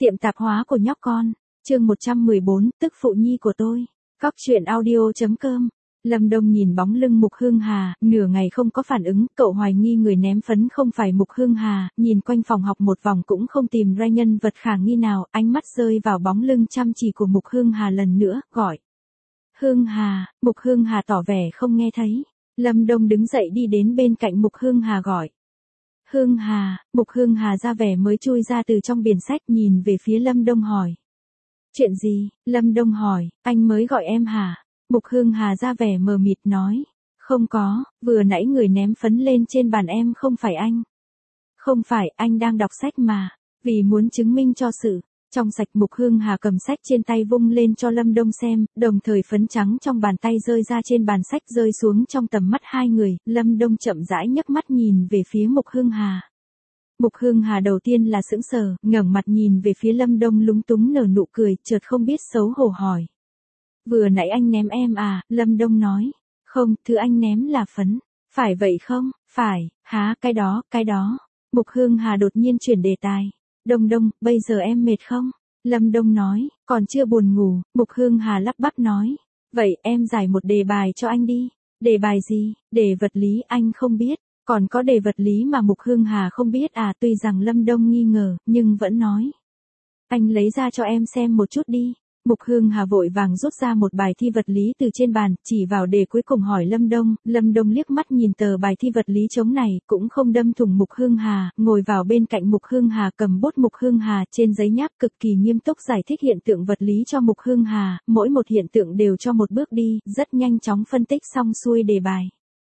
Tiệm tạp hóa của nhóc con. Chương 114, tức phụ nhi của tôi. Góc truyện audio.com. Lâm Đông nhìn bóng lưng Mục Hương Hà, nửa ngày không có phản ứng, cậu hoài nghi người ném phấn không phải Mục Hương Hà, nhìn quanh phòng học một vòng cũng không tìm ra nhân vật khả nghi nào, ánh mắt rơi vào bóng lưng chăm chỉ của Mục Hương Hà lần nữa, gọi. Hương Hà, Mục Hương Hà tỏ vẻ không nghe thấy. Lâm Đông đứng dậy đi đến bên cạnh Mục Hương Hà gọi. Hương Hà, Mục Hương Hà ra vẻ mới chui ra từ trong biển sách nhìn về phía Lâm Đông hỏi. Chuyện gì? Lâm Đông hỏi, anh mới gọi em hả? Mục Hương Hà ra vẻ mờ mịt nói. Không có, vừa nãy người ném phấn lên trên bàn em không phải anh. Không phải, anh đang đọc sách mà. Vì muốn chứng minh cho sự trong sạch, Mục Hương Hà cầm sách trên tay vung lên cho Lâm Đông xem, đồng thời phấn trắng trong bàn tay rơi ra trên bàn sách rơi xuống trong tầm mắt hai người. Lâm Đông chậm rãi nhấc mắt nhìn về phía Mục Hương Hà. Mục Hương Hà đầu tiên là sững sờ, ngẩng mặt nhìn về phía Lâm Đông lúng túng nở nụ cười, chợt không biết xấu hổ hỏi. Vừa nãy anh ném em à? Lâm Đông nói. Không, thứ anh ném là phấn. Phải vậy không? Phải, hả, cái đó. Mục Hương Hà đột nhiên chuyển đề tài. Đông, bây giờ em mệt không? Lâm Đông nói, còn chưa buồn ngủ. Mục Hương Hà lắp bắp nói. Vậy em giải một đề bài cho anh đi. Đề bài gì? Đề vật lý anh không biết. Còn có đề vật lý mà Mục Hương Hà không biết à? Tuy rằng Lâm Đông nghi ngờ, nhưng vẫn nói. Anh lấy ra cho em xem một chút đi. Mục Hương Hà vội vàng rút ra một bài thi vật lý từ trên bàn, chỉ vào đề cuối cùng hỏi Lâm Đông. Lâm Đông liếc mắt nhìn tờ bài thi vật lý trống này, cũng không đâm thủng Mục Hương Hà, ngồi vào bên cạnh Mục Hương Hà cầm bút Mục Hương Hà trên giấy nháp cực kỳ nghiêm túc giải thích hiện tượng vật lý cho Mục Hương Hà, mỗi một hiện tượng đều cho một bước đi, rất nhanh chóng phân tích xong xuôi đề bài.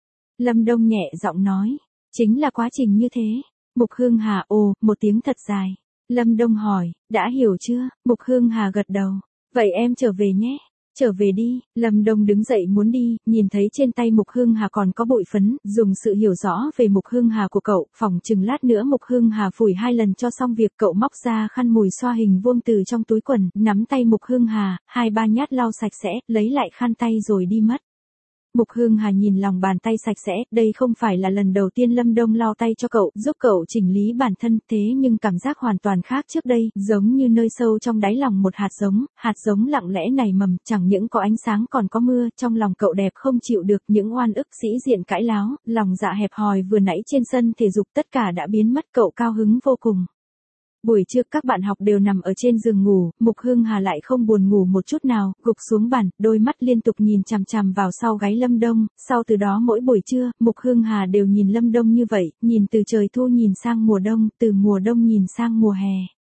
Lâm Đông nhẹ giọng nói, chính là quá trình như thế. Mục Hương Hà ồ, một tiếng thật dài. Lâm Đông hỏi, đã hiểu chưa? Mục Hương Hà gật đầu. Vậy em trở về nhé. Trở về đi. Lâm Đông đứng dậy muốn đi, nhìn thấy trên tay Mục Hương Hà còn có bụi phấn, dùng sự hiểu rõ về Mục Hương Hà của cậu, phỏng chừng lát nữa Mục Hương Hà phủi 2 lần cho xong việc. Cậu móc ra khăn mùi xoa hình vuông từ trong túi quần, nắm tay Mục Hương Hà, 2-3 nhát lau sạch sẽ, lấy lại khăn tay rồi đi mất. Mục Hương Hà nhìn lòng bàn tay sạch sẽ, đây không phải là lần đầu tiên Lâm Đông lau tay cho cậu, giúp cậu chỉnh lý bản thân, thế nhưng cảm giác hoàn toàn khác trước đây, giống như nơi sâu trong đáy lòng một hạt giống lặng lẽ nảy mầm, chẳng những có ánh sáng còn có mưa, trong lòng cậu đẹp không chịu được những oan ức sĩ diện cãi láo, lòng dạ hẹp hòi vừa nãy trên sân thể dục tất cả đã biến mất, cậu cao hứng vô cùng. Buổi trưa các bạn học đều nằm ở trên giường ngủ, Mục Hương Hà lại không buồn ngủ một chút nào, gục xuống bàn, đôi mắt liên tục nhìn chằm chằm vào sau gáy Lâm Đông, sau từ đó mỗi buổi trưa, Mục Hương Hà đều nhìn Lâm Đông như vậy, nhìn từ trời thu nhìn sang mùa đông, từ mùa đông nhìn sang mùa hè.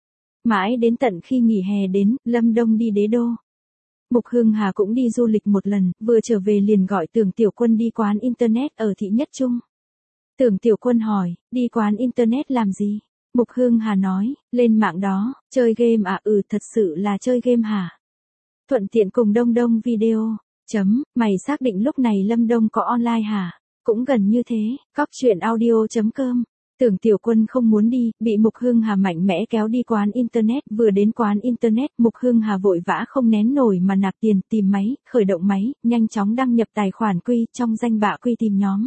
Mãi đến tận khi nghỉ hè đến, Lâm Đông đi Đế Đô. Mục Hương Hà cũng đi du lịch một lần, vừa trở về liền gọi Tưởng Tiểu Quân đi quán internet ở Thị Nhất Trung. Tưởng Tiểu Quân hỏi, đi quán internet làm gì? Mục Hương Hà nói, lên mạng đó, chơi game à? Thật sự là chơi game hả? Thuận tiện cùng Đông video. Mày xác định lúc này Lâm Đông có online hả? Cũng gần như thế. Góc truyện audio.com. Tưởng Tiểu Quân không muốn đi, bị Mục Hương Hà mạnh mẽ kéo đi quán internet. Vừa đến quán internet, Mục Hương Hà vội vã không nén nổi mà nạp tiền, tìm máy, khởi động máy, nhanh chóng đăng nhập tài khoản Quy trong danh bạ Quy tìm nhóm.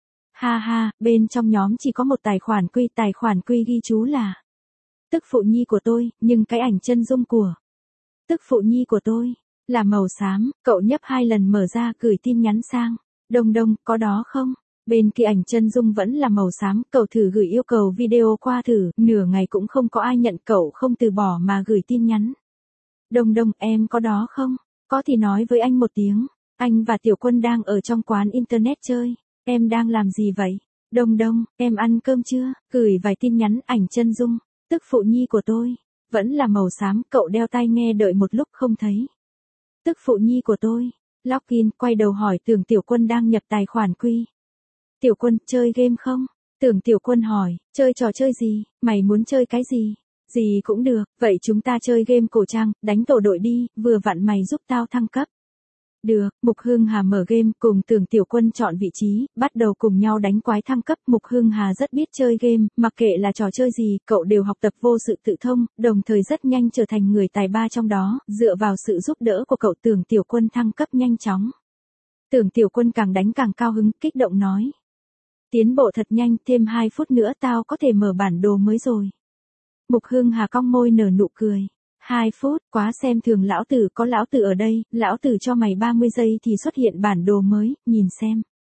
Ha, bên trong nhóm chỉ có một tài khoản Quy ghi chú là tức phụ nhi của tôi, nhưng cái ảnh chân dung của tức phụ nhi của tôi là màu xám. Cậu nhấp 2 lần mở ra gửi tin nhắn sang. Đông, có đó không? Bên kia ảnh chân dung vẫn là màu xám, cậu thử gửi yêu cầu video qua thử, nửa ngày cũng không có ai nhận, cậu không từ bỏ mà gửi tin nhắn. Đông, em có đó không? Có thì nói với anh một tiếng. Anh và Tiểu Quân đang ở trong quán internet chơi. Em đang làm gì vậy? Đông, em ăn cơm chưa? Gửi vài tin nhắn ảnh chân dung, tức phụ nhi của tôi, vẫn là màu xám, cậu đeo tai nghe đợi một lúc không thấy. Tức phụ nhi của tôi, login, quay đầu hỏi Tưởng Tiểu Quân đang nhập tài khoản Quy. Tiểu Quân, chơi game không? Tưởng Tiểu Quân hỏi, chơi trò chơi gì? Mày muốn chơi cái gì? Gì cũng được, vậy chúng ta chơi game cổ trang, đánh tổ đội đi, vừa vặn mày giúp tao thăng cấp. Được, Mục Hương Hà mở game, cùng Tưởng Tiểu Quân chọn vị trí, bắt đầu cùng nhau đánh quái thăng cấp. Mục Hương Hà rất biết chơi game, mặc kệ là trò chơi gì, cậu đều học tập vô sự tự thông, đồng thời rất nhanh trở thành người tài ba trong đó, dựa vào sự giúp đỡ của cậu Tưởng Tiểu Quân thăng cấp nhanh chóng. Tưởng Tiểu Quân càng đánh càng cao hứng, kích động nói. Tiến bộ thật nhanh, thêm 2 phút nữa tao có thể mở bản đồ mới rồi. Mục Hương Hà cong môi nở nụ cười. 2 phút, quá xem thường lão tử, có lão tử ở đây, lão tử cho mày 30 giây thì xuất hiện bản đồ mới, nhìn xem.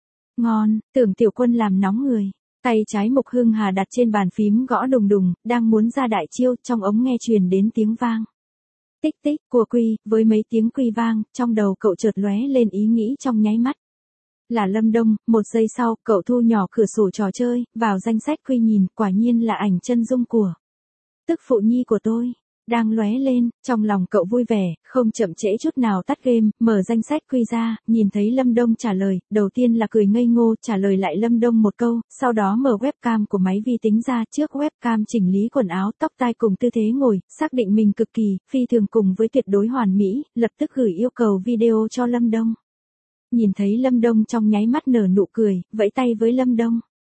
Ngon, Tưởng Tiểu Quân làm nóng người. Tay trái Mục Hương Hà đặt trên bàn phím gõ đùng đùng, đang muốn ra đại chiêu, trong ống nghe truyền đến tiếng vang. Tích tích, cua quy, với mấy tiếng quy vang, trong đầu cậu chợt lóe lên ý nghĩ trong nháy mắt. Là Lâm Đông, 1 giây sau, cậu thu nhỏ cửa sổ trò chơi, vào danh sách quy nhìn, quả nhiên là ảnh chân dung của tức phụ nhi của tôi. Đang lóe lên, trong lòng cậu vui vẻ, không chậm trễ chút nào tắt game, mở danh sách quy ra, nhìn thấy Lâm Đông trả lời, đầu tiên là cười ngây ngô, trả lời lại Lâm Đông một câu, sau đó mở webcam của máy vi tính ra, trước webcam chỉnh lý quần áo, tóc tai cùng tư thế ngồi, xác định mình cực kỳ, phi thường cùng với tuyệt đối hoàn mỹ, lập tức gửi yêu cầu video cho Lâm Đông. Nhìn thấy Lâm Đông trong nháy mắt nở nụ cười, vẫy tay với Lâm Đông.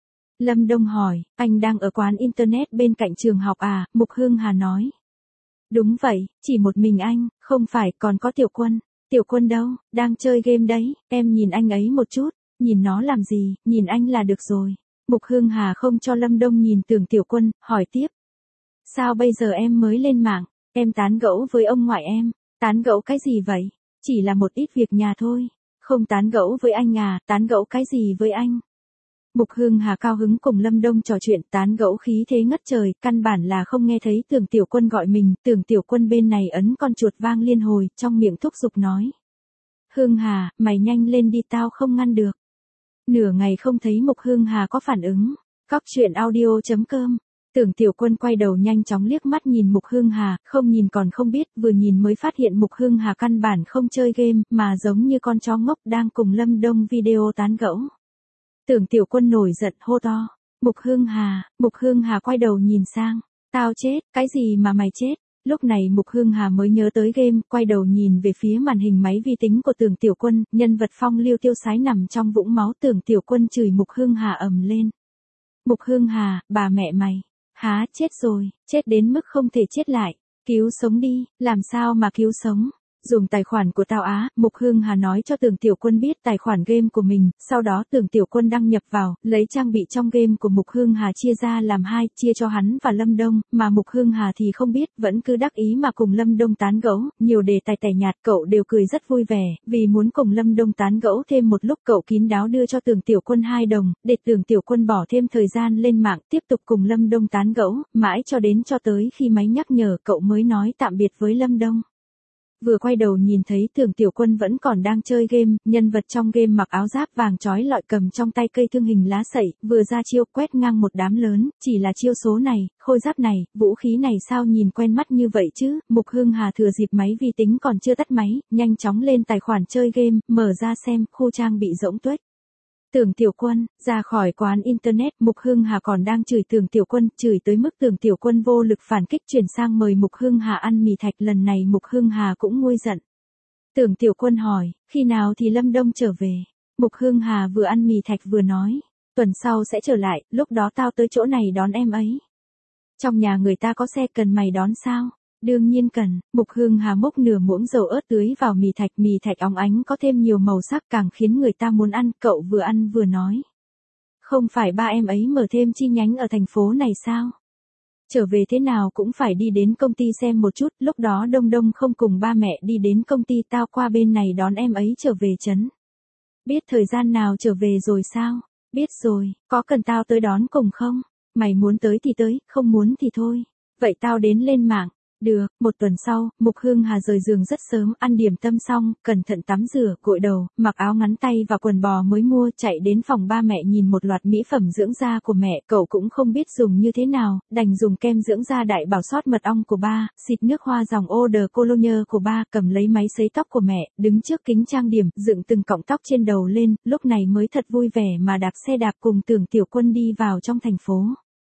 Lâm Đông hỏi, anh đang ở quán internet bên cạnh trường học à, Mục Hương Hà nói. Đúng vậy, chỉ một mình anh, không phải, còn có Tiểu Quân. Tiểu Quân đâu, đang chơi game đấy, em nhìn anh ấy một chút, nhìn nó làm gì, nhìn anh là được rồi. Mục Hương Hà không cho Lâm Đông nhìn Tưởng Tiểu Quân, hỏi tiếp. Sao bây giờ em mới lên mạng, em tán gẫu với ông ngoại em, tán gẫu cái gì vậy, chỉ là một ít việc nhà thôi, không tán gẫu với anh à, tán gẫu cái gì với anh. Mục Hương Hà cao hứng cùng Lâm Đông trò chuyện tán gẫu khí thế ngất trời, căn bản là không nghe thấy Tưởng Tiểu Quân gọi mình, Tưởng Tiểu Quân bên này ấn con chuột vang liên hồi, trong miệng thúc giục nói. Hương Hà, mày nhanh lên đi tao không ngăn được. Nửa ngày không thấy Mục Hương Hà có phản ứng. Cóc truyện audio.com. Tưởng Tiểu Quân quay đầu nhanh chóng liếc mắt nhìn Mục Hương Hà, không nhìn còn không biết, vừa nhìn mới phát hiện Mục Hương Hà căn bản không chơi game, mà giống như con chó ngốc đang cùng Lâm Đông video tán gẫu. Tưởng Tiểu Quân nổi giận hô to. Mục Hương Hà quay đầu nhìn sang. Tao chết, cái gì mà mày chết? Lúc này Mục Hương Hà mới nhớ tới game, quay đầu nhìn về phía màn hình máy vi tính của Tưởng Tiểu Quân, nhân vật phong lưu tiêu sái nằm trong vũng máu. Tưởng Tiểu Quân chửi Mục Hương Hà ầm lên. Mục Hương Hà, bà mẹ mày, há chết rồi, chết đến mức không thể chết lại, cứu sống đi, làm sao mà cứu sống? Dùng tài khoản của tao á, Mục Hương Hà nói cho Tưởng Tiểu Quân biết tài khoản game của mình, sau đó Tưởng Tiểu Quân đăng nhập vào, lấy trang bị trong game của Mục Hương Hà chia ra làm 2, chia cho hắn và Lâm Đông, mà Mục Hương Hà thì không biết, vẫn cứ đắc ý mà cùng Lâm Đông tán gẫu, nhiều đề tài tẻ nhạt cậu đều cười rất vui vẻ, vì muốn cùng Lâm Đông tán gẫu thêm một lúc cậu kín đáo đưa cho Tưởng Tiểu Quân 2 đồng, để Tưởng Tiểu Quân bỏ thêm thời gian lên mạng tiếp tục cùng Lâm Đông tán gẫu, mãi cho tới khi máy nhắc nhở cậu mới nói tạm biệt với Lâm Đông. Vừa quay đầu nhìn thấy Tưởng Tiểu Quân vẫn còn đang chơi game, nhân vật trong game mặc áo giáp vàng chói lọi cầm trong tay cây thương hình lá sậy, vừa ra chiêu quét ngang một đám lớn, chỉ là chiêu số này, khôi giáp này, vũ khí này sao nhìn quen mắt như vậy chứ. Mục Hương Hà thừa dịp máy vi tính còn chưa tắt máy, nhanh chóng lên tài khoản chơi game, mở ra xem, khu trang bị rỗng tuếch. Tưởng Tiểu Quân, ra khỏi quán internet, Mục Hương Hà còn đang chửi Tưởng Tiểu Quân, chửi tới mức Tưởng Tiểu Quân vô lực phản kích chuyển sang mời Mục Hương Hà ăn mì thạch, lần này Mục Hương Hà cũng nguôi giận. Tưởng Tiểu Quân hỏi, khi nào thì Lâm Đông trở về? Mục Hương Hà vừa ăn mì thạch vừa nói, tuần sau sẽ trở lại, lúc đó tao tới chỗ này đón em ấy. Trong nhà người ta có xe cần mày đón sao? Đương nhiên cần. Mục Hương Hà múc nửa muỗng dầu ớt tưới vào mì thạch óng ánh có thêm nhiều màu sắc càng khiến người ta muốn ăn, cậu vừa ăn vừa nói. Không phải ba em ấy mở thêm chi nhánh ở thành phố này sao? Trở về thế nào cũng phải đi đến công ty xem một chút, lúc đó Đông Đông không cùng ba mẹ đi đến công ty, tao qua bên này đón em ấy trở về trấn. Biết thời gian nào trở về rồi sao? Biết rồi, có cần tao tới đón cùng không? Mày muốn tới thì tới, không muốn thì thôi. Vậy tao đến lên mạng. Được, một tuần sau, Mục Hương Hà rời giường rất sớm, ăn điểm tâm xong, cẩn thận tắm rửa, gội đầu, mặc áo ngắn tay và quần bò mới mua, chạy đến phòng ba mẹ nhìn một loạt mỹ phẩm dưỡng da của mẹ, cậu cũng không biết dùng như thế nào, đành dùng kem dưỡng da đại bảo sót mật ong của ba, xịt nước hoa dòng Eau de Cologne của ba, cầm lấy máy sấy tóc của mẹ, đứng trước kính trang điểm, dựng từng cọng tóc trên đầu lên, lúc này mới thật vui vẻ mà đạp xe đạp cùng Tưởng Tiểu Quân đi vào trong thành phố.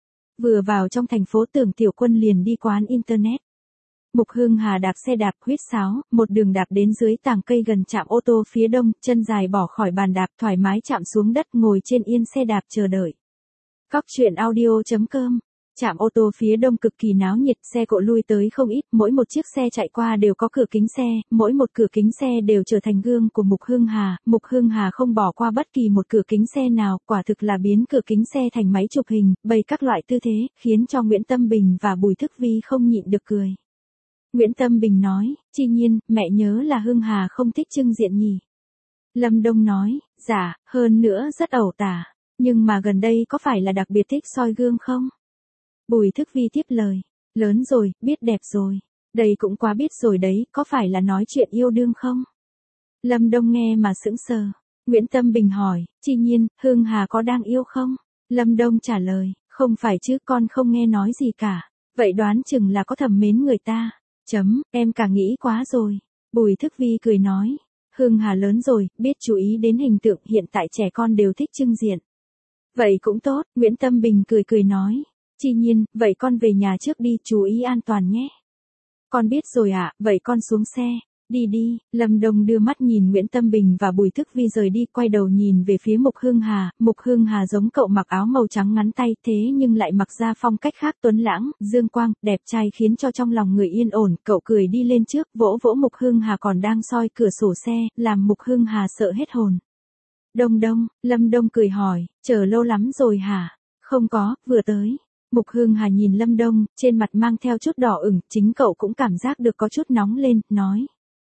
Vừa vào trong thành phố Tưởng Tiểu Quân liền đi quán internet. Mục Hương Hà đạp xe đạp huýt sáo, một đường đạp đến dưới tàng cây gần trạm ô tô phía đông, chân dài bỏ khỏi bàn đạp thoải mái chạm xuống đất ngồi trên yên xe đạp chờ đợi. Cóc truyện audio.com Trạm ô tô phía đông cực kỳ náo nhiệt, xe cộ lui tới không ít, mỗi một chiếc xe chạy qua đều có cửa kính xe, mỗi một cửa kính xe đều trở thành gương của Mục Hương Hà không bỏ qua bất kỳ một cửa kính xe nào, quả thực là biến cửa kính xe thành máy chụp hình, bày các loại tư thế, khiến cho Nguyễn Tâm Bình và Bùi Thức Vi không nhịn được cười. Nguyễn Tâm Bình nói, Chi Nhiên, mẹ nhớ là Hương Hà không thích trưng diện nhỉ. Lâm Đông nói, dạ, hơn nữa rất ẩu tả, nhưng mà gần đây có phải là đặc biệt thích soi gương không? Bùi Thức Vi tiếp lời, lớn rồi, biết đẹp rồi, đây cũng quá biết rồi đấy, có phải là nói chuyện yêu đương không? Lâm Đông nghe mà sững sờ. Nguyễn Tâm Bình hỏi, Chi Nhiên, Hương Hà có đang yêu không? Lâm Đông trả lời, không phải chứ, con không nghe nói gì cả. Vậy đoán chừng là có thầm mến người ta. Em cả nghĩ quá rồi. Bùi Thức Vi cười nói, Hương Hà lớn rồi, biết chú ý đến hình tượng, hiện tại trẻ con đều thích trưng diện. Vậy cũng tốt, Nguyễn Tâm Bình cười cười nói, Chi Nhiên, vậy con về nhà trước đi, chú ý an toàn nhé. Con biết rồi ạ, vậy con xuống xe. Đi đi, Lâm Đông đưa mắt nhìn Nguyễn Tâm Bình và Bùi Thức Vi rời đi, quay đầu nhìn về phía Mục Hương Hà giống cậu mặc áo màu trắng ngắn tay thế nhưng lại mặc ra phong cách khác tuấn lãng, dương quang, đẹp trai khiến cho trong lòng người yên ổn, cậu cười đi lên trước, vỗ vỗ Mục Hương Hà còn đang soi cửa sổ xe, làm Mục Hương Hà sợ hết hồn. Đông, Lâm Đông cười hỏi, chờ lâu lắm rồi hả? Không có, vừa tới. Mục Hương Hà nhìn Lâm Đông, trên mặt mang theo chút đỏ ửng, chính cậu cũng cảm giác được có chút nóng lên, nói.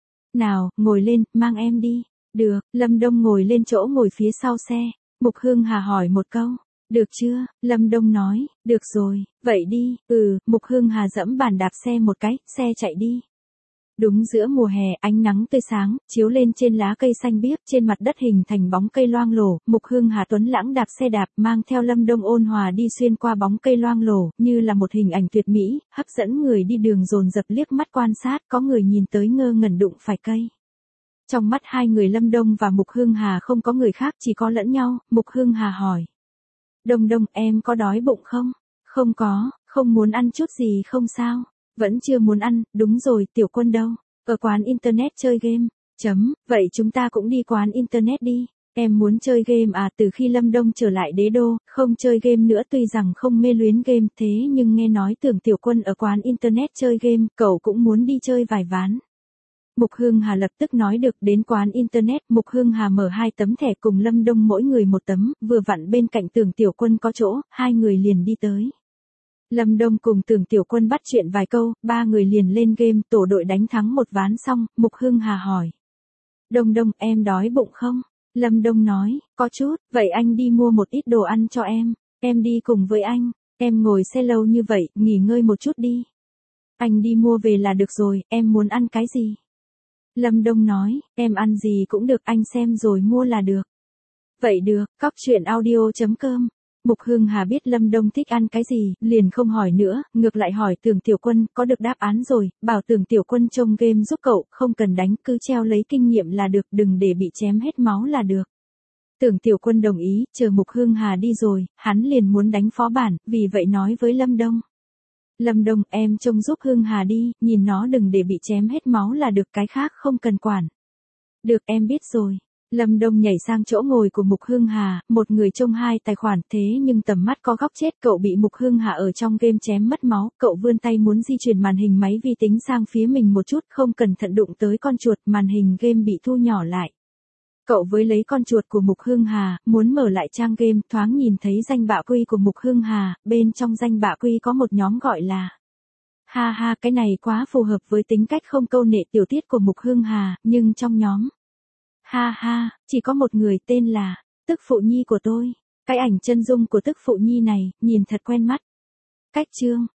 Nào, ngồi lên, mang em đi. Được, Lâm Đông ngồi lên chỗ ngồi phía sau xe. Mục Hương Hà hỏi một câu. Được chưa? Lâm Đông nói, được rồi, vậy đi. Mục Hương Hà giẫm bàn đạp xe một cái, xe chạy đi. Đúng giữa mùa hè, ánh nắng tươi sáng, chiếu lên trên lá cây xanh biếc, trên mặt đất hình thành bóng cây loang lổ, Mục Hương Hà tuấn lãng đạp xe đạp, mang theo Lâm Đông ôn hòa đi xuyên qua bóng cây loang lổ, như là một hình ảnh tuyệt mỹ, hấp dẫn người đi đường dồn dập liếc mắt quan sát, có người nhìn tới ngơ ngẩn đụng phải cây. Trong mắt hai người Lâm Đông và Mục Hương Hà không có người khác, chỉ có lẫn nhau, Mục Hương Hà hỏi. Đông, em có đói bụng không? Không có, không muốn ăn chút gì không sao? Vẫn chưa muốn ăn, đúng rồi, Tiểu Quân đâu? Ở quán internet chơi game. Vậy chúng ta cũng đi quán internet đi. Em muốn chơi game à? Từ khi Lâm Đông trở lại đế đô, không chơi game nữa, tuy rằng không mê luyến game thế nhưng nghe nói Tưởng Tiểu Quân ở quán internet chơi game, cậu cũng muốn đi chơi vài ván. Mục Hương Hà lập tức nói được. Đến quán internet, Mục Hương Hà mở 2 tấm thẻ cùng Lâm Đông mỗi người một tấm, vừa vặn bên cạnh Tưởng Tiểu Quân có chỗ, hai người liền đi tới. Lâm Đông cùng Tưởng Tiểu Quân bắt chuyện vài câu, ba người liền lên game, tổ đội đánh thắng một ván xong, Mục Hương Hà hỏi. Đông, em đói bụng không? Lâm Đông nói, có chút, vậy anh đi mua một ít đồ ăn cho em đi cùng với anh, em ngồi xe lâu như vậy, nghỉ ngơi một chút đi. Anh đi mua về là được rồi, em muốn ăn cái gì? Lâm Đông nói, em ăn gì cũng được, anh xem rồi mua là được. Vậy được, coctruyện.audio.com. Mục Hương Hà biết Lâm Đông thích ăn cái gì, liền không hỏi nữa, ngược lại hỏi Tưởng Tiểu Quân, có được đáp án rồi, bảo Tưởng Tiểu Quân trông game giúp cậu, không cần đánh, cứ treo lấy kinh nghiệm là được, đừng để bị chém hết máu là được. Tưởng Tiểu Quân đồng ý, chờ Mục Hương Hà đi rồi, hắn liền muốn đánh phó bản, vì vậy nói với Lâm Đông. Lâm Đông, em trông giúp Hương Hà đi, nhìn nó đừng để bị chém hết máu là được, cái khác không cần quản. Được, em biết rồi. Lâm Đông nhảy sang chỗ ngồi của Mục Hương Hà, một người trông 2 tài khoản, thế nhưng tầm mắt có góc chết, cậu bị Mục Hương Hà ở trong game chém mất máu, cậu vươn tay muốn di chuyển màn hình máy vi tính sang phía mình một chút, không cẩn thận đụng tới con chuột, màn hình game bị thu nhỏ lại. Cậu với lấy con chuột của Mục Hương Hà, muốn mở lại trang game, thoáng nhìn thấy danh bạ quy của Mục Hương Hà, bên trong danh bạ quy có một nhóm gọi là. Ha, cái này quá phù hợp với tính cách không câu nệ tiểu tiết của Mục Hương Hà, nhưng trong nhóm. Ha, chỉ có một người tên là, Tức Phụ Nhi của tôi. Cái ảnh chân dung của Tức Phụ Nhi này, nhìn thật quen mắt. Cách chương.